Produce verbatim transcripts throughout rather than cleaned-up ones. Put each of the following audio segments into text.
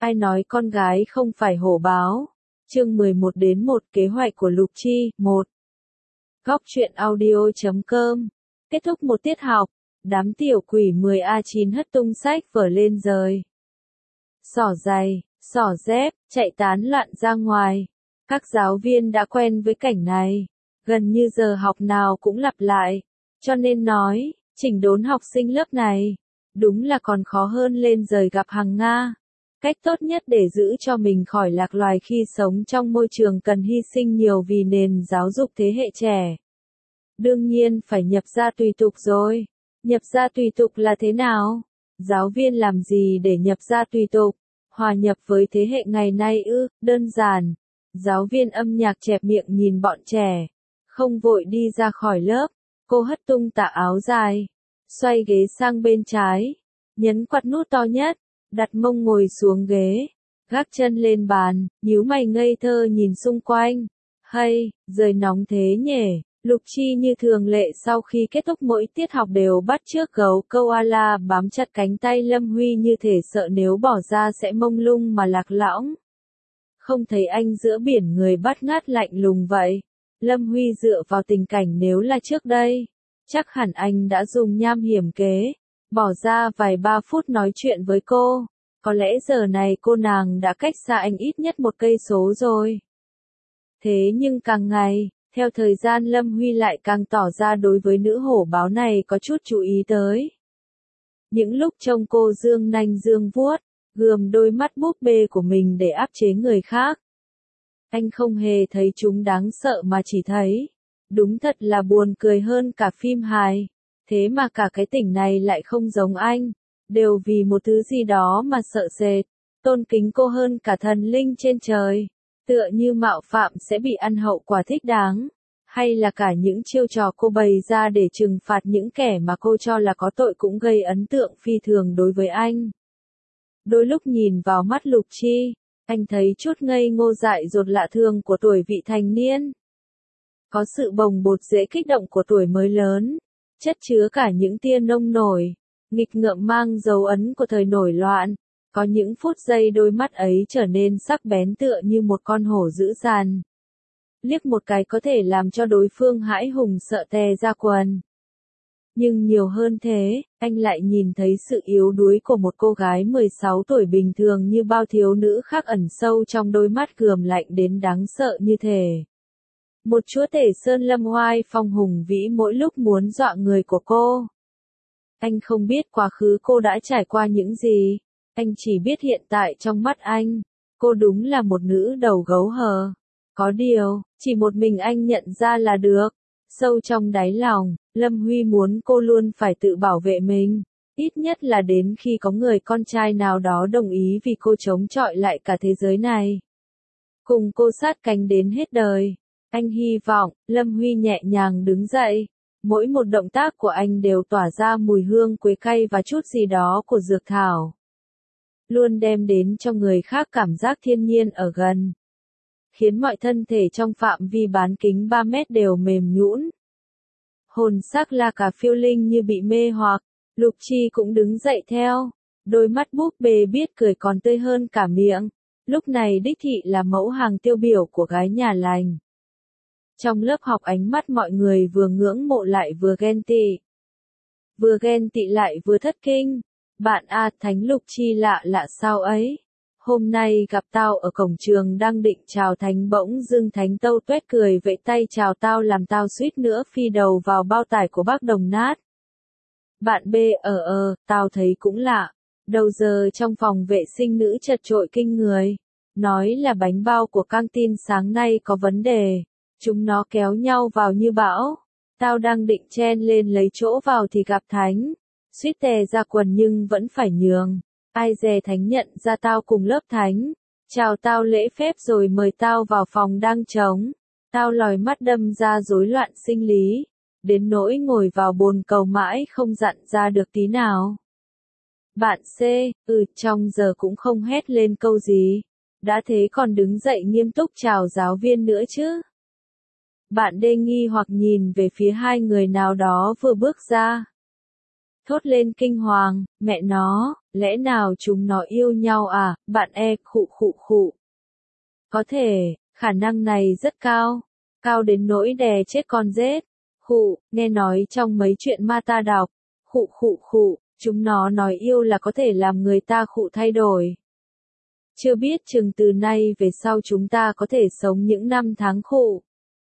Ai nói con gái không phải hổ báo? Chương mười một đến một kế hoạch của Lục Chi, một. Góc truyện audio chấm com. Kết thúc một tiết học, đám tiểu quỷ mười A chín hất tung sách vở lên rời. Xỏ giày, xỏ dép, chạy tán loạn ra ngoài. Các giáo viên đã quen với cảnh này, gần như giờ học nào cũng lặp lại, cho nên nói, chỉnh đốn học sinh lớp này, đúng là còn khó hơn lên rời gặp hàng Nga. Cách tốt nhất để giữ cho mình khỏi lạc loài khi sống trong môi trường cần hy sinh nhiều vì nền giáo dục thế hệ trẻ. Đương nhiên phải nhập gia tùy tục rồi. Nhập gia tùy tục là thế nào? Giáo viên làm gì để nhập gia tùy tục? Hòa nhập với thế hệ ngày nay ư? Đơn giản. Giáo viên âm nhạc chẹp miệng nhìn bọn trẻ, không vội đi ra khỏi lớp. Cô hất tung tà áo dài, xoay ghế sang bên trái, nhấn quạt nút to nhất, đặt mông ngồi xuống ghế, gác chân lên bàn, nhíu mày ngây thơ nhìn xung quanh. Hay, trời nóng thế nhỉ? Lục Chi như thường lệ sau khi kết thúc mỗi tiết học đều bắt chước gấu koala bám chặt cánh tay Lâm Huy như thể sợ nếu bỏ ra sẽ mông lung mà lạc lõng. Không thấy anh giữa biển người bắt ngát lạnh lùng vậy. Lâm Huy dựa vào tình cảnh nếu là trước đây, chắc hẳn anh đã dùng nham hiểm kế, bỏ ra vài ba phút nói chuyện với cô. Có lẽ giờ này cô nàng đã cách xa anh ít nhất một cây số rồi. Thế nhưng càng ngày, theo thời gian Lâm Huy lại càng tỏ ra đối với nữ hổ báo này có chút chú ý tới. Những lúc trông cô dương nanh dương vuốt, gườm đôi mắt búp bê của mình để áp chế người khác, anh không hề thấy chúng đáng sợ mà chỉ thấy, đúng thật là buồn cười hơn cả phim hài. Thế mà cả cái tỉnh này lại không giống anh, đều vì một thứ gì đó mà sợ sệt, tôn kính cô hơn cả thần linh trên trời, tựa như mạo phạm sẽ bị ăn hậu quả thích đáng, hay là cả những chiêu trò cô bày ra để trừng phạt những kẻ mà cô cho là có tội cũng gây ấn tượng phi thường đối với anh. Đôi lúc nhìn vào mắt Lục Chi, anh thấy chút ngây ngô dại dột lạ thường của tuổi vị thành niên. Có sự bồng bột dễ kích động của tuổi mới lớn, chất chứa cả những tia nông nổi, nghịch ngợm mang dấu ấn của thời nổi loạn. Có những phút giây đôi mắt ấy trở nên sắc bén tựa như một con hổ dữ dằn. Liếc một cái có thể làm cho đối phương hãi hùng sợ tè ra quần. Nhưng nhiều hơn thế, anh lại nhìn thấy sự yếu đuối của một cô gái mười sáu tuổi bình thường như bao thiếu nữ khác ẩn sâu trong đôi mắt gườm lạnh đến đáng sợ như thể một chúa tể sơn lâm oai phong hùng vĩ mỗi lúc muốn dọa người của cô. Anh không biết quá khứ cô đã trải qua những gì, anh chỉ biết hiện tại trong mắt anh, cô đúng là một nữ đầu gấu hờ. Có điều, chỉ một mình anh nhận ra là được. Sâu trong đáy lòng, Lâm Huy muốn cô luôn phải tự bảo vệ mình, ít nhất là đến khi có người con trai nào đó đồng ý vì cô chống chọi lại cả thế giới này. Cùng cô sát cánh đến hết đời. Anh hy vọng, Lâm Huy nhẹ nhàng đứng dậy. Mỗi một động tác của anh đều tỏa ra mùi hương quế cay và chút gì đó của dược thảo. Luôn đem đến cho người khác cảm giác thiên nhiên ở gần. Khiến mọi thân thể trong phạm vi bán kính ba mét đều mềm nhũn. Hồn xác là cả phiêu linh như bị mê hoặc, Lục Chi cũng đứng dậy theo. Đôi mắt búp bê biết cười còn tươi hơn cả miệng. Lúc này đích thị là mẫu hàng tiêu biểu của gái nhà lành. Trong lớp học ánh mắt mọi người vừa ngưỡng mộ lại vừa ghen tị. Vừa ghen tị lại vừa thất kinh. Bạn A Thánh Lục Chi lạ lạ sao ấy? Hôm nay gặp tao ở cổng trường đang định chào Thánh bỗng dưng Thánh tâu tuét cười vẫy tay chào tao làm tao suýt nữa phi đầu vào bao tải của bác Đồng nát. Bạn B ờ ờ, tao thấy cũng lạ. Đầu giờ trong phòng vệ sinh nữ chật chội kinh người. Nói là bánh bao của căng tin sáng nay có vấn đề. Chúng nó kéo nhau vào như bão. Tao đang định chen lên lấy chỗ vào thì gặp Thánh. Suýt tè ra quần nhưng vẫn phải nhường. Ai dè Thánh nhận ra tao cùng lớp Thánh. Chào tao lễ phép rồi mời tao vào phòng đang trống. Tao lòi mắt đâm ra rối loạn sinh lý. Đến nỗi ngồi vào bồn cầu mãi không dặn ra được tí nào. Bạn C, ừ trong giờ cũng không hét lên câu gì. Đã thế còn đứng dậy nghiêm túc chào giáo viên nữa chứ. Bạn D nghi hoặc nhìn về phía hai người nào đó vừa bước ra. Thốt lên kinh hoàng, mẹ nó, lẽ nào chúng nó yêu nhau à, bạn e khụ khụ khụ. Có thể, khả năng này rất cao, cao đến nỗi đè chết con rết. Khụ, nghe nói trong mấy chuyện ma ta đọc, khụ khụ khụ, chúng nó nói yêu là có thể làm người ta khụ thay đổi. Chưa biết chừng từ nay về sau chúng ta có thể sống những năm tháng khụ.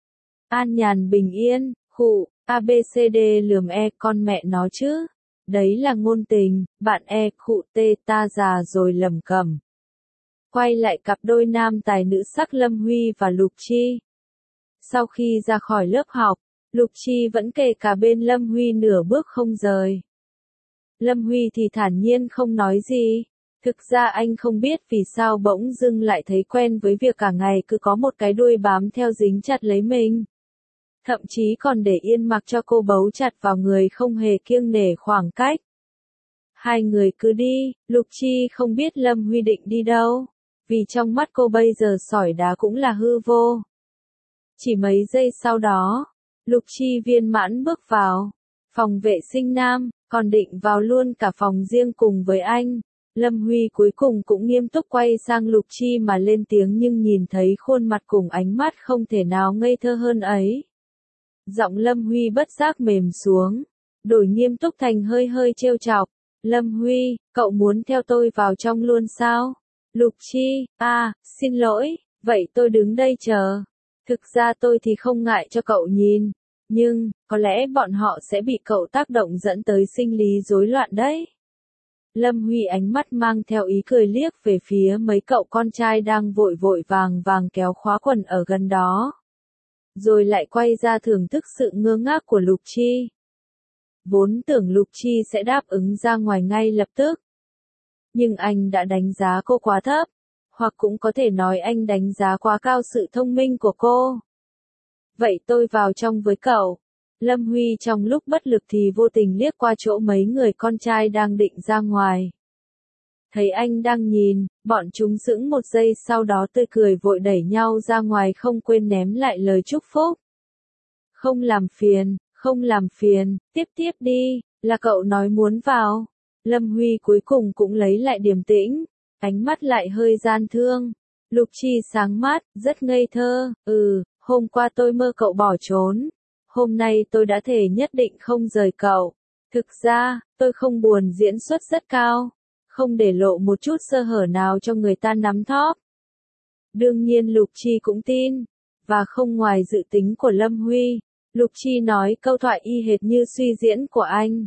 An nhàn bình yên, khụ, a bê xê đê lườm e con mẹ nó chứ. Đấy là ngôn tình, bạn e khụ tê ta già rồi lầm cẩm. Quay lại cặp đôi nam tài nữ sắc Lâm Huy và Lục Chi. Sau khi ra khỏi lớp học, Lục Chi vẫn kề cả bên Lâm Huy nửa bước không rời. Lâm Huy thì thản nhiên không nói gì. Thực ra anh không biết vì sao bỗng dưng lại thấy quen với việc cả ngày cứ có một cái đuôi bám theo dính chặt lấy mình. Thậm chí còn để yên mặc cho cô bấu chặt vào người không hề kiêng nể khoảng cách. Hai người cứ đi, Lục Chi không biết Lâm Huy định đi đâu, vì trong mắt cô bây giờ sỏi đá cũng là hư vô. Chỉ mấy giây sau đó, Lục Chi viên mãn bước vào phòng vệ sinh nam, còn định vào luôn cả phòng riêng cùng với anh. Lâm Huy cuối cùng cũng nghiêm túc quay sang Lục Chi mà lên tiếng, nhưng nhìn thấy khuôn mặt cùng ánh mắt không thể nào ngây thơ hơn ấy. Giọng Lâm Huy bất giác mềm xuống, đổi nghiêm túc thành hơi hơi trêu chọc. Lâm Huy, cậu muốn theo tôi vào trong luôn sao? Lục Chi, à, xin lỗi, vậy tôi đứng đây chờ. Thực ra tôi thì không ngại cho cậu nhìn, nhưng, có lẽ bọn họ sẽ bị cậu tác động dẫn tới sinh lý rối loạn đấy. Lâm Huy ánh mắt mang theo ý cười liếc về phía mấy cậu con trai đang vội vội vàng vàng kéo khóa quần ở gần đó. Rồi lại quay ra thưởng thức sự ngơ ngác của Lục Chi. Vốn tưởng Lục Chi sẽ đáp ứng ra ngoài ngay lập tức. Nhưng anh đã đánh giá cô quá thấp, hoặc cũng có thể nói anh đánh giá quá cao sự thông minh của cô. Vậy tôi vào trong với cậu. Lâm Huy trong lúc bất lực thì vô tình liếc qua chỗ mấy người con trai đang định ra ngoài. Thấy anh đang nhìn, bọn chúng sững một giây sau đó tươi cười vội đẩy nhau ra ngoài không quên ném lại lời chúc phúc. Không làm phiền, không làm phiền, tiếp tiếp đi, là cậu nói muốn vào. Lâm Huy cuối cùng cũng lấy lại điềm tĩnh, ánh mắt lại hơi gian thương. Lục Chi sáng mát, rất ngây thơ, ừ, hôm qua tôi mơ cậu bỏ trốn. Hôm nay tôi đã thề nhất định không rời cậu. Thực ra, tôi không buồn diễn xuất rất cao, không để lộ một chút sơ hở nào cho người ta nắm thóp. Đương nhiên Lục Chi cũng tin, và không ngoài dự tính của Lâm Huy, Lục Chi nói câu thoại y hệt như suy diễn của anh.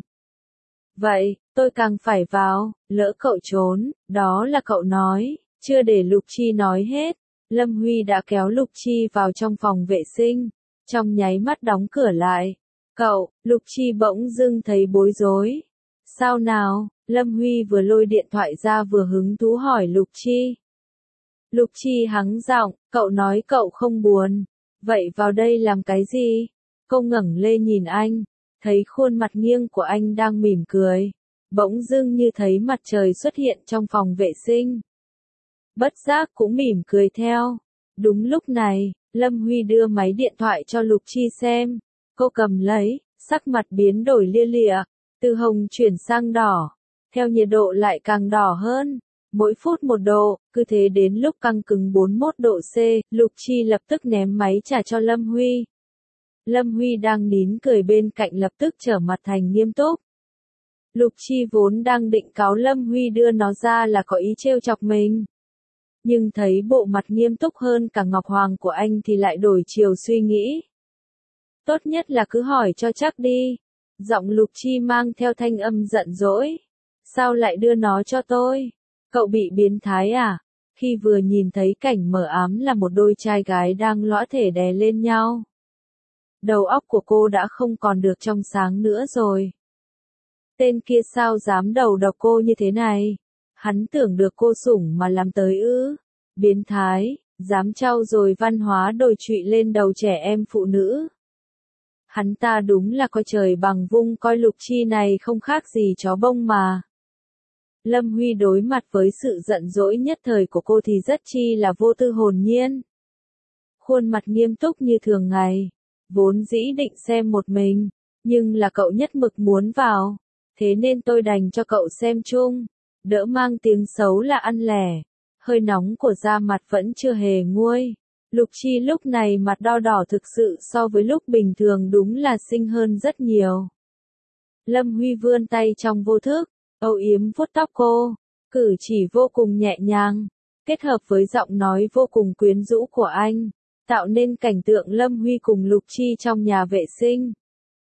Vậy, tôi càng phải vào, lỡ cậu trốn, đó là cậu nói. Chưa để Lục Chi nói hết, Lâm Huy đã kéo Lục Chi vào trong phòng vệ sinh, trong nháy mắt đóng cửa lại. Cậu, Lục Chi bỗng dưng thấy bối rối. Sao nào? Lâm Huy vừa lôi điện thoại ra vừa hứng thú hỏi Lục Chi. Lục Chi hắng giọng, cậu nói cậu không buồn. Vậy vào đây làm cái gì? Cô ngẩng lên nhìn anh, thấy khuôn mặt nghiêng của anh đang mỉm cười. Bỗng dưng như thấy mặt trời xuất hiện trong phòng vệ sinh. Bất giác cũng mỉm cười theo. Đúng lúc này, Lâm Huy đưa máy điện thoại cho Lục Chi xem. Cô cầm lấy, sắc mặt biến đổi lia lịa, từ hồng chuyển sang đỏ. Theo nhiệt độ lại càng đỏ hơn. Mỗi phút một độ, cứ thế đến lúc căng cứng bốn mươi mốt độ C, Lục Chi lập tức ném máy trả cho Lâm Huy. Lâm Huy đang nín cười bên cạnh lập tức trở mặt thành nghiêm túc. Lục Chi vốn đang định cáo Lâm Huy đưa nó ra là có ý trêu chọc mình. Nhưng thấy bộ mặt nghiêm túc hơn cả Ngọc Hoàng của anh thì lại đổi chiều suy nghĩ. Tốt nhất là cứ hỏi cho chắc đi. Giọng Lục Chi mang theo thanh âm giận dỗi. Sao lại đưa nó cho tôi? Cậu bị biến thái à? Khi vừa nhìn thấy cảnh mờ ám là một đôi trai gái đang lõa thể đè lên nhau. Đầu óc của cô đã không còn được trong sáng nữa rồi. Tên kia sao dám đầu độc cô như thế này? Hắn tưởng được cô sủng mà làm tới ư? Biến thái, dám trau dồi văn hóa đồi trụy lên đầu trẻ em phụ nữ. Hắn ta đúng là coi trời bằng vung coi Lục Chi này không khác gì chó bông mà. Lâm Huy đối mặt với sự giận dỗi nhất thời của cô thì rất chi là vô tư hồn nhiên. Khuôn mặt nghiêm túc như thường ngày, vốn dĩ định xem một mình, nhưng là cậu nhất mực muốn vào. Thế nên tôi đành cho cậu xem chung, đỡ mang tiếng xấu là ăn lẻ. Hơi nóng của da mặt vẫn chưa hề nguôi. Lục Chi lúc này mặt đo đỏ thực sự so với lúc bình thường đúng là xinh hơn rất nhiều. Lâm Huy vươn tay trong vô thức, âu yếm vuốt tóc cô, cử chỉ vô cùng nhẹ nhàng, kết hợp với giọng nói vô cùng quyến rũ của anh, tạo nên cảnh tượng Lâm Huy cùng Lục Chi trong nhà vệ sinh.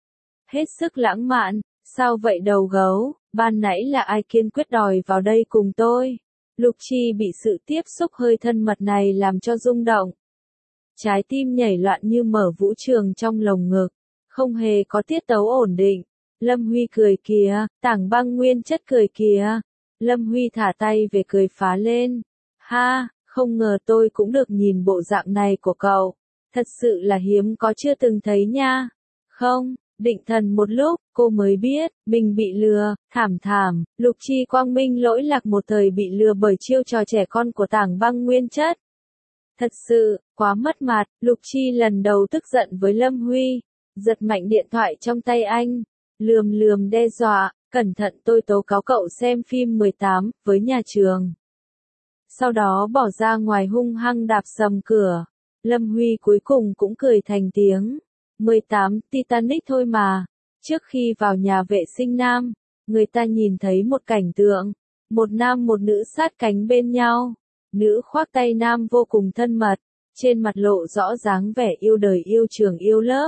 Hết sức lãng mạn, sao vậy đầu gấu, ban nãy là ai kiên quyết đòi vào đây cùng tôi? Lục Chi bị sự tiếp xúc hơi thân mật này làm cho rung động. Trái tim nhảy loạn như mở vũ trường trong lồng ngực, không hề có tiết tấu ổn định. Lâm Huy cười kìa, Tảng Băng nguyên chất cười kìa. Lâm Huy thả tay về cười phá lên. Ha, không ngờ tôi cũng được nhìn bộ dạng này của cậu. Thật sự là hiếm có chưa từng thấy nha. Không, định thần một lúc, cô mới biết, mình bị lừa, thảm thảm. Lục Chi quang minh lỗi lạc một thời bị lừa bởi chiêu trò trẻ con của Tảng Băng nguyên chất. Thật sự, quá mất mặt, Lục Chi lần đầu tức giận với Lâm Huy, giật mạnh điện thoại trong tay anh, lườm lườm đe dọa, cẩn thận tôi tố cáo cậu xem phim mười tám, với nhà trường. Sau đó bỏ ra ngoài hung hăng đạp sầm cửa, Lâm Huy cuối cùng cũng cười thành tiếng. mười tám, Titanic thôi mà. Trước khi vào nhà vệ sinh nam, người ta nhìn thấy một cảnh tượng, một nam một nữ sát cánh bên nhau. Nữ khoác tay nam vô cùng thân mật, trên mặt lộ rõ dáng vẻ yêu đời yêu trường yêu lớp.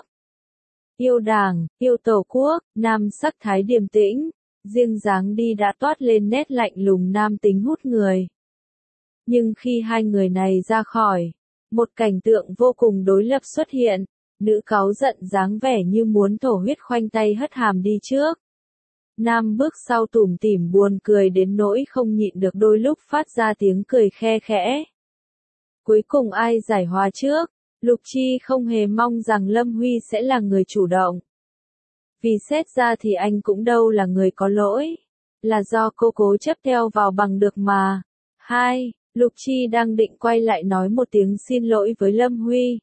Yêu đảng, yêu tổ quốc, nam sắc thái điềm tĩnh, riêng dáng đi đã toát lên nét lạnh lùng nam tính hút người. Nhưng khi hai người này ra khỏi, một cảnh tượng vô cùng đối lập xuất hiện, nữ cáu giận dáng vẻ như muốn thổ huyết khoanh tay hất hàm đi trước. Nam bước sau tủm tỉm buồn cười đến nỗi không nhịn được đôi lúc phát ra tiếng cười khe khẽ. Cuối cùng ai giải hòa trước? Lục Chi không hề mong rằng Lâm Huy sẽ là người chủ động. Vì xét ra thì anh cũng đâu là người có lỗi. Là do cô cố chấp theo vào bằng được mà. Hai, Lục Chi đang định quay lại nói một tiếng xin lỗi với Lâm Huy.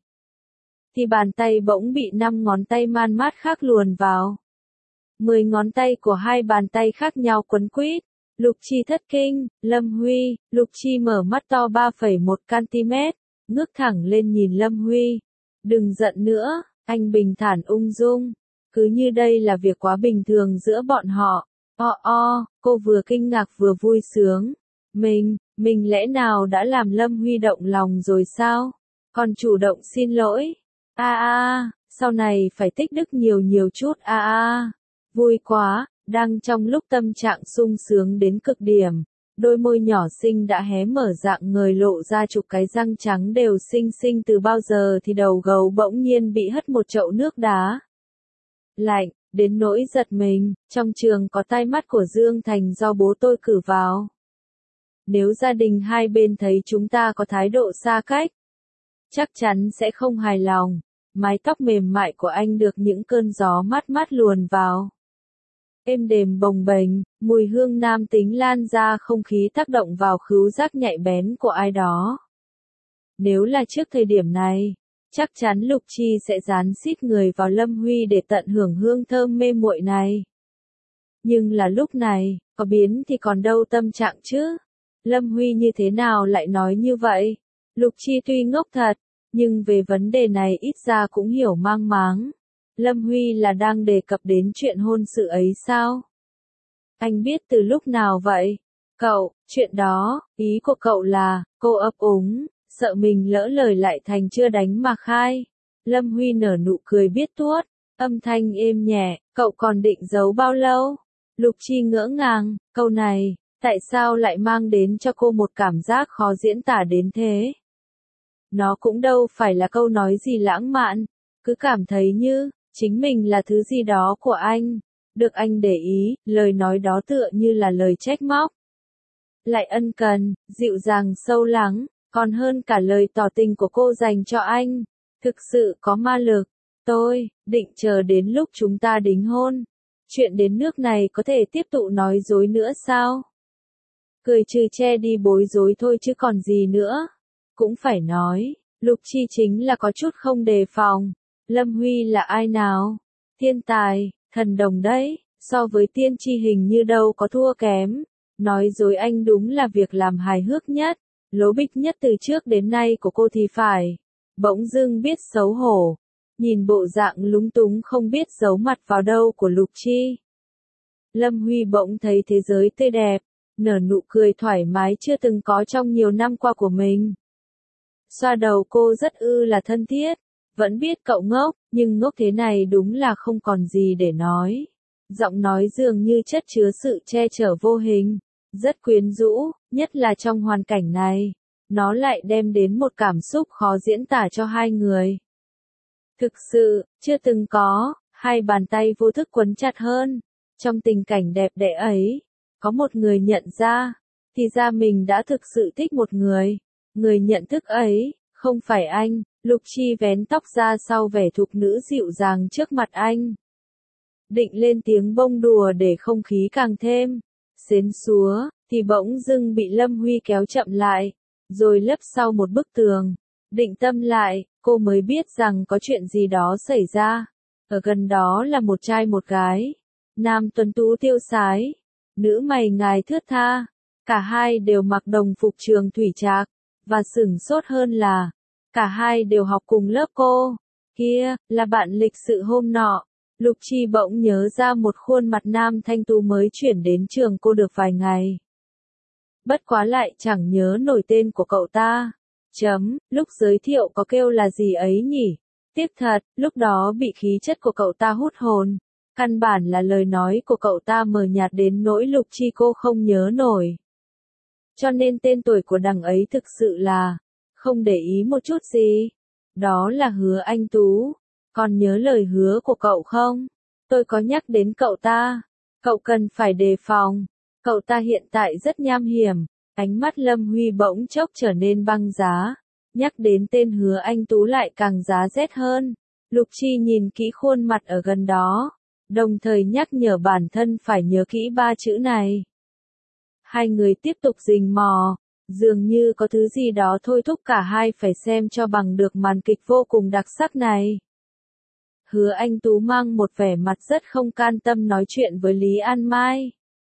Thì bàn tay bỗng bị năm ngón tay man mát khác luồn vào. Mười ngón tay của hai bàn tay khác nhau quấn quýt. Lục Chi thất kinh, Lâm Huy, Lục Chi mở mắt to ba phẩy một xăng-ti-mét, ngước thẳng lên nhìn Lâm Huy. Đừng giận nữa, anh bình thản ung dung. Cứ như đây là việc quá bình thường giữa bọn họ. O o, cô vừa kinh ngạc vừa vui sướng. Mình, mình lẽ nào đã làm Lâm Huy động lòng rồi sao? Còn chủ động xin lỗi. A a, sau này phải tích đức nhiều nhiều chút a a. Vui quá, đang trong lúc tâm trạng sung sướng đến cực điểm, đôi môi nhỏ xinh đã hé mở dạng người lộ ra chục cái răng trắng đều xinh xinh từ bao giờ thì đầu gấu bỗng nhiên bị hất một chậu nước đá. Lạnh, đến nỗi giật mình, trong trường có tai mắt của Dương Thành do bố tôi cử vào. Nếu gia đình hai bên thấy chúng ta có thái độ xa cách, chắc chắn sẽ không hài lòng. Mái tóc mềm mại của anh được những cơn gió mát mát luồn vào. Êm đềm bồng bềnh, mùi hương nam tính lan ra không khí tác động vào khứu giác nhạy bén của ai đó. Nếu là trước thời điểm này, chắc chắn Lục Chi sẽ dán xít người vào Lâm Huy để tận hưởng hương thơm mê muội này. Nhưng là lúc này, có biến thì còn đâu tâm trạng chứ? Lâm Huy như thế nào lại nói như vậy? Lục Chi tuy ngốc thật, nhưng về vấn đề này ít ra cũng hiểu mang máng. Lâm Huy là đang đề cập đến chuyện hôn sự ấy sao? Anh biết từ lúc nào vậy? Cậu, chuyện đó, ý của cậu là, cô ấp úng, sợ mình lỡ lời lại thành chưa đánh mà khai. Lâm Huy nở nụ cười biết tuốt, âm thanh êm nhẹ, cậu còn định giấu bao lâu? Lục Chi ngỡ ngàng, câu này, tại sao lại mang đến cho cô một cảm giác khó diễn tả đến thế? Nó cũng đâu phải là câu nói gì lãng mạn, cứ cảm thấy như, chính mình là thứ gì đó của anh, được anh để ý, lời nói đó tựa như là lời trách móc. Lại ân cần, dịu dàng sâu lắng, còn hơn cả lời tỏ tình của cô dành cho anh, thực sự có ma lực. Tôi, định chờ đến lúc chúng ta đính hôn. Chuyện đến nước này có thể tiếp tục nói dối nữa sao? Cười trừ che đi bối rối thôi chứ còn gì nữa. Cũng phải nói, Lục Chi chính là có chút không đề phòng. Lâm Huy là ai nào? Thiên tài, thần đồng đấy. So với tiên tri hình như đâu có thua kém. Nói dối anh đúng là việc làm hài hước nhất, lố bịch nhất từ trước đến nay của cô thì phải. Bỗng dưng biết xấu hổ, nhìn bộ dạng lúng túng không biết giấu mặt vào đâu của Lục Chi. Lâm Huy bỗng thấy thế giới tươi đẹp, nở nụ cười thoải mái chưa từng có trong nhiều năm qua của mình. Xoa đầu cô rất ư là thân thiết, vẫn biết cậu ngốc, nhưng ngốc thế này đúng là không còn gì để nói. Giọng nói dường như chất chứa sự che chở vô hình, rất quyến rũ, nhất là trong hoàn cảnh này. Nó lại đem đến một cảm xúc khó diễn tả cho hai người. Thực sự, chưa từng có, hai bàn tay vô thức quấn chặt hơn. Trong tình cảnh đẹp đẽ ấy, có một người nhận ra, thì ra mình đã thực sự thích một người. Người nhận thức ấy, không phải anh. Lục Chi vén tóc ra sau vẻ thục nữ dịu dàng trước mặt anh. Định lên tiếng bông đùa để không khí càng thêm xến xúa, thì bỗng dưng bị Lâm Huy kéo chậm lại, rồi lấp sau một bức tường. Định tâm lại, cô mới biết rằng có chuyện gì đó xảy ra. Ở gần đó là một trai một gái. Nam tuấn tú tiêu sái, nữ mày ngài thướt tha. Cả hai đều mặc đồng phục trường thủy trạc, và sửng sốt hơn là cả hai đều học cùng lớp cô. Kia, là bạn lịch sự hôm nọ. Lục Chi bỗng nhớ ra một khuôn mặt nam thanh tú mới chuyển đến trường cô được vài ngày. Bất quá lại chẳng nhớ nổi tên của cậu ta. Chấm, lúc giới thiệu có kêu là gì ấy nhỉ? Tiếc thật, lúc đó bị khí chất của cậu ta hút hồn. Căn bản là lời nói của cậu ta mờ nhạt đến nỗi Lục Chi cô không nhớ nổi. Cho nên tên tuổi của đằng ấy thực sự là không để ý một chút gì. Đó là Hứa Anh Tú. Còn nhớ lời hứa của cậu không? Tôi có nhắc đến cậu ta. Cậu cần phải đề phòng. Cậu ta hiện tại rất nham hiểm. Ánh mắt Lâm Huy bỗng chốc trở nên băng giá. Nhắc đến tên Hứa Anh Tú lại càng giá rét hơn. Lục Chi nhìn kỹ khuôn mặt ở gần đó, đồng thời nhắc nhở bản thân phải nhớ kỹ ba chữ này. Hai người tiếp tục rình mò, dường như có thứ gì đó thôi thúc cả hai phải xem cho bằng được màn kịch vô cùng đặc sắc này. Hứa Anh Tú mang một vẻ mặt rất không can tâm nói chuyện với Lý An Mai.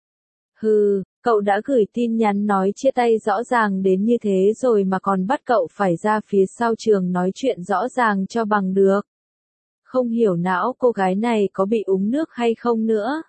Hừ, cậu đã gửi tin nhắn nói chia tay rõ ràng đến như thế rồi mà còn bắt cậu phải ra phía sau trường nói chuyện rõ ràng cho bằng được. Không hiểu não cô gái này có bị uống nước hay không nữa.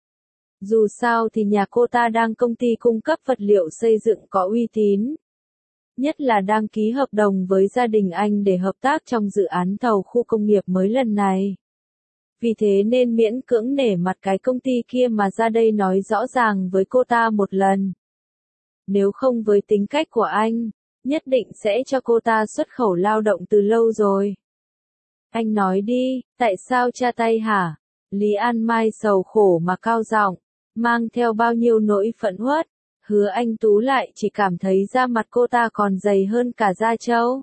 Dù sao thì nhà cô ta đang công ty cung cấp vật liệu xây dựng có uy tín. Nhất là đang ký hợp đồng với gia đình anh để hợp tác trong dự án thầu khu công nghiệp mới lần này. Vì thế nên miễn cưỡng nể mặt cái công ty kia mà ra đây nói rõ ràng với cô ta một lần. Nếu không với tính cách của anh, nhất định sẽ cho cô ta xuất khẩu lao động từ lâu rồi. Anh nói đi, tại sao cha tay hả? Lý An Mai sầu khổ mà cao giọng, mang theo bao nhiêu nỗi phẫn uất. Hứa Anh Tú lại chỉ cảm thấy da mặt cô ta còn dày hơn cả da trâu.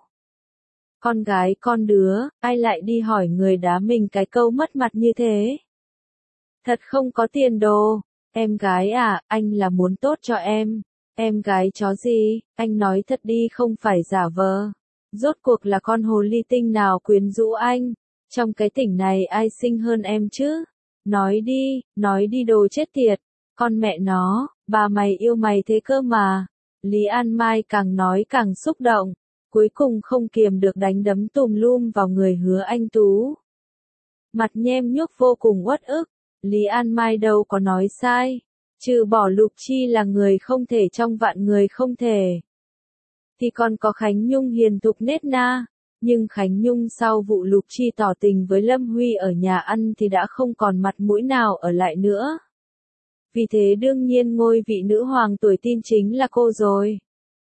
Con gái con đứa, ai lại đi hỏi người đá mình cái câu mất mặt như thế? Thật không có tiền đồ. Em gái à, anh là muốn tốt cho em. Em gái chó gì, anh nói thật đi không phải giả vờ. Rốt cuộc là con hồ ly tinh nào quyến rũ anh? Trong cái tỉnh này ai xinh hơn em chứ? Nói đi, nói đi đồ chết tiệt. Con mẹ nó, bà mày yêu mày thế cơ mà. Lý An Mai càng nói càng xúc động, cuối cùng không kiềm được đánh đấm tùm lum vào người Hứa Anh Tú. Mặt nhem nhuốc vô cùng uất ức, Lý An Mai đâu có nói sai, trừ bỏ Lục Chi là người không thể trong vạn người không thể. Thì còn có Khánh Nhung hiền thục nết na, nhưng Khánh Nhung sau vụ Lục Chi tỏ tình với Lâm Huy ở nhà ăn thì đã không còn mặt mũi nào ở lại nữa. Vì thế đương nhiên ngôi vị nữ hoàng tuổi tin chính là cô rồi.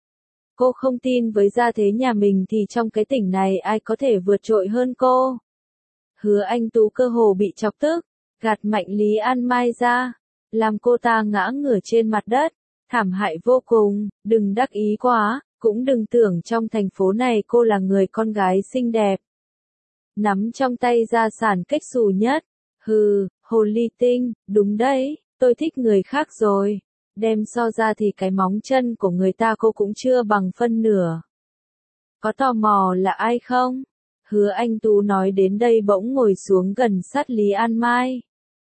Cô không tin với gia thế nhà mình thì trong cái tỉnh này ai có thể vượt trội hơn cô. Hứa Anh Tú cơ hồ bị chọc tức, gạt mạnh Lý An Mai ra, làm cô ta ngã ngửa trên mặt đất, thảm hại vô cùng. Đừng đắc ý quá, cũng đừng tưởng trong thành phố này cô là người con gái xinh đẹp. Nắm trong tay gia sản cách xù nhất. Hừ, hồ ly tinh, đúng đấy, tôi thích người khác rồi. Đem so ra thì cái móng chân của người ta cô cũng chưa bằng phân nửa. Có tò mò là ai không? Hứa Anh Tú nói đến đây bỗng ngồi xuống gần sát Lý An Mai.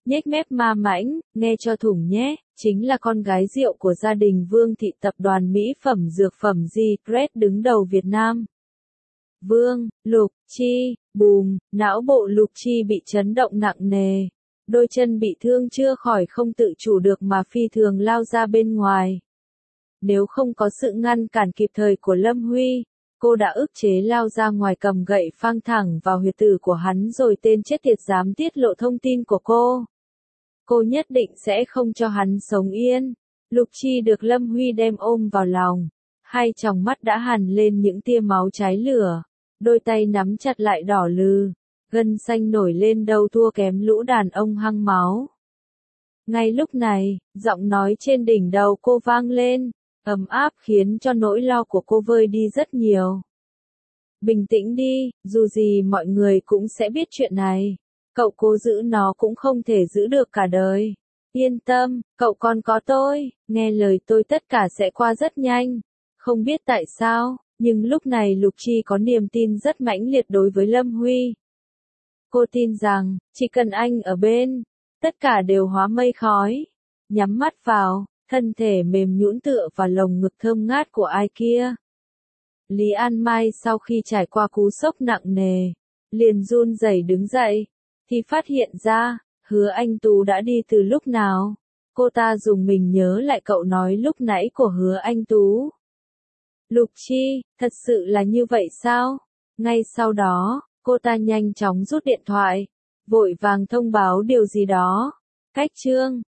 nhếch mép ma mãnh, nghe cho thủng nhé, chính là con gái rượu của gia đình Vương Thị tập đoàn mỹ phẩm dược phẩm G-Grade đứng đầu Việt Nam. Vương, Lục Chi, bùm, não bộ Lục Chi bị chấn động nặng nề. Đôi chân bị thương chưa khỏi không tự chủ được mà phi thường lao ra bên ngoài. Nếu không có sự ngăn cản kịp thời của Lâm Huy, cô đã ức chế lao ra ngoài cầm gậy phang thẳng vào huyệt tử của hắn rồi tên chết tiệt dám tiết lộ thông tin của cô. Cô nhất định sẽ không cho hắn sống yên. Lục Chi được Lâm Huy đem ôm vào lòng. Hai tròng mắt đã hằn lên những tia máu cháy lửa. Đôi tay nắm chặt lại đỏ lừ. Gân xanh nổi lên đâu thua kém lũ đàn ông hăng máu. Ngay lúc này, giọng nói trên đỉnh đầu cô vang lên, ấm áp khiến cho nỗi lo của cô vơi đi rất nhiều. Bình tĩnh đi, dù gì mọi người cũng sẽ biết chuyện này. Cậu cố giữ nó cũng không thể giữ được cả đời. Yên tâm, cậu còn có tôi, nghe lời tôi tất cả sẽ qua rất nhanh. Không biết tại sao, nhưng lúc này Lục Chi có niềm tin rất mãnh liệt đối với Lâm Huy. Cô tin rằng, chỉ cần anh ở bên, tất cả đều hóa mây khói. Nhắm mắt vào, thân thể mềm nhũn tựa vào lồng ngực thơm ngát của ai kia. Lý An Mai sau khi trải qua cú sốc nặng nề, liền run rẩy đứng dậy, thì phát hiện ra, Hứa Anh Tú đã đi từ lúc nào. Cô ta dùng mình nhớ lại cậu nói lúc nãy của Hứa Anh Tú. Lục Chi, thật sự là như vậy sao? Ngay sau đó, cô ta nhanh chóng rút điện thoại, vội vàng thông báo điều gì đó. Cách chương